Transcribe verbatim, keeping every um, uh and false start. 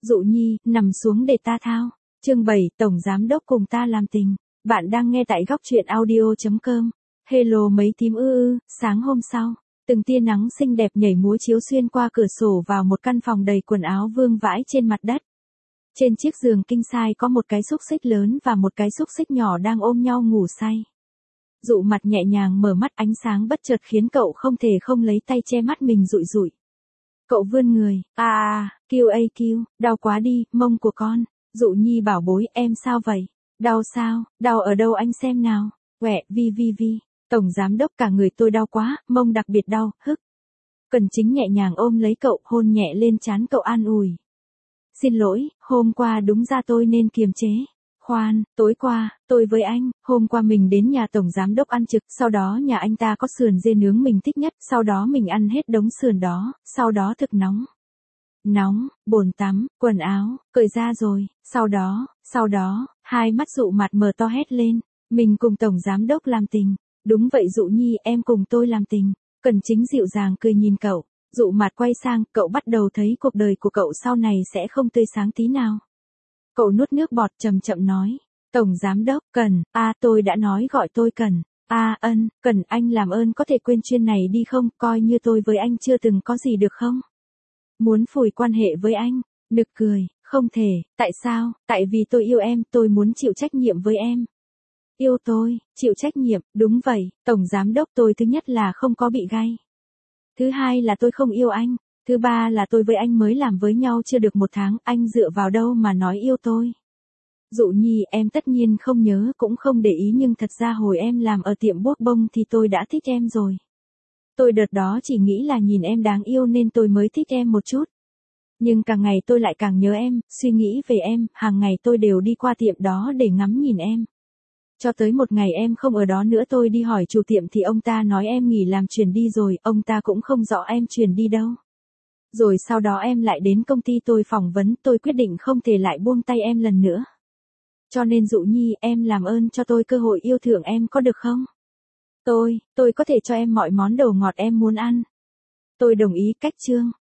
Dụ Nhi, nằm xuống để ta thao. Chương bảy, Tổng Giám Đốc cùng ta làm tình. Bạn đang nghe tại góc truyện audio.com. Hello mấy tím ư ư, sáng hôm sau, từng tia nắng xinh đẹp nhảy múa chiếu xuyên qua cửa sổ vào một căn phòng đầy quần áo vương vãi trên mặt đất. Trên chiếc giường king size có một cái xúc xích lớn và một cái xúc xích nhỏ đang ôm nhau ngủ say. Dụ Mặt nhẹ nhàng mở mắt, ánh sáng bất chợt khiến cậu không thể không lấy tay che mắt mình rụi rụi. Cậu vươn người, à à, kêu ây kêu, đau quá đi, mông của con. Dụ Nhi bảo bối, em sao vậy? Đau sao? Đau ở đâu anh xem nào? Quẹ, vi vi vi. Tổng Giám Đốc, cả người tôi đau quá, mông đặc biệt đau, hức. Cần Chính nhẹ nhàng ôm lấy cậu, hôn nhẹ lên trán cậu an ủi. Xin lỗi, hôm qua đúng ra tôi nên kiềm chế. Khoan, tối qua, tôi với anh, hôm qua mình đến nhà Tổng Giám Đốc ăn trực, sau đó nhà anh ta có sườn dê nướng mình thích nhất, sau đó mình ăn hết đống sườn đó, sau đó thực nóng. Nóng, bồn tắm, quần áo, cởi ra rồi, sau đó, sau đó, hai mắt Dụ Mặt mở to hét lên, mình cùng Tổng Giám Đốc làm tình. Đúng vậy Dụ Nhi, em cùng tôi làm tình. Cần Chính dịu dàng cười nhìn cậu. Dụ Mặt quay sang, cậu bắt đầu thấy cuộc đời của cậu sau này sẽ không tươi sáng tí nào. Cậu nuốt nước bọt chậm chậm nói, Tổng Giám Đốc, Cần, a à, tôi đã nói gọi tôi Cần. A à, ân, Cần, anh làm ơn có thể quên chuyên này đi không, coi như tôi với anh chưa từng có gì được không? Muốn phủi quan hệ với anh? Nực cười, không thể, tại sao? Tại vì tôi yêu em, tôi muốn chịu trách nhiệm với em. Yêu tôi, chịu trách nhiệm, đúng vậy, Tổng Giám Đốc, tôi thứ nhất là không có bị gay. Thứ hai là tôi không yêu anh. Thứ ba là tôi với anh mới làm với nhau chưa được một tháng, anh dựa vào đâu mà nói yêu tôi. Dụ Nhi, em tất nhiên không nhớ cũng không để ý, nhưng thật ra hồi em làm ở tiệm buốc bông thì tôi đã thích em rồi. Tôi đợt đó chỉ nghĩ là nhìn em đáng yêu nên tôi mới thích em một chút. Nhưng càng ngày tôi lại càng nhớ em, suy nghĩ về em, hàng ngày tôi đều đi qua tiệm đó để ngắm nhìn em. Cho tới một ngày em không ở đó nữa, tôi đi hỏi chủ tiệm thì ông ta nói em nghỉ làm chuyển đi rồi, ông ta cũng không rõ em chuyển đi đâu. Rồi sau đó em lại đến công ty tôi phỏng vấn, tôi quyết định không thể lại buông tay em lần nữa. Cho nên Dụ Nhi, em làm ơn cho tôi cơ hội yêu thương em có được không? Tôi, tôi có thể cho em mọi món đồ ngọt em muốn ăn. Tôi đồng ý, cách chương.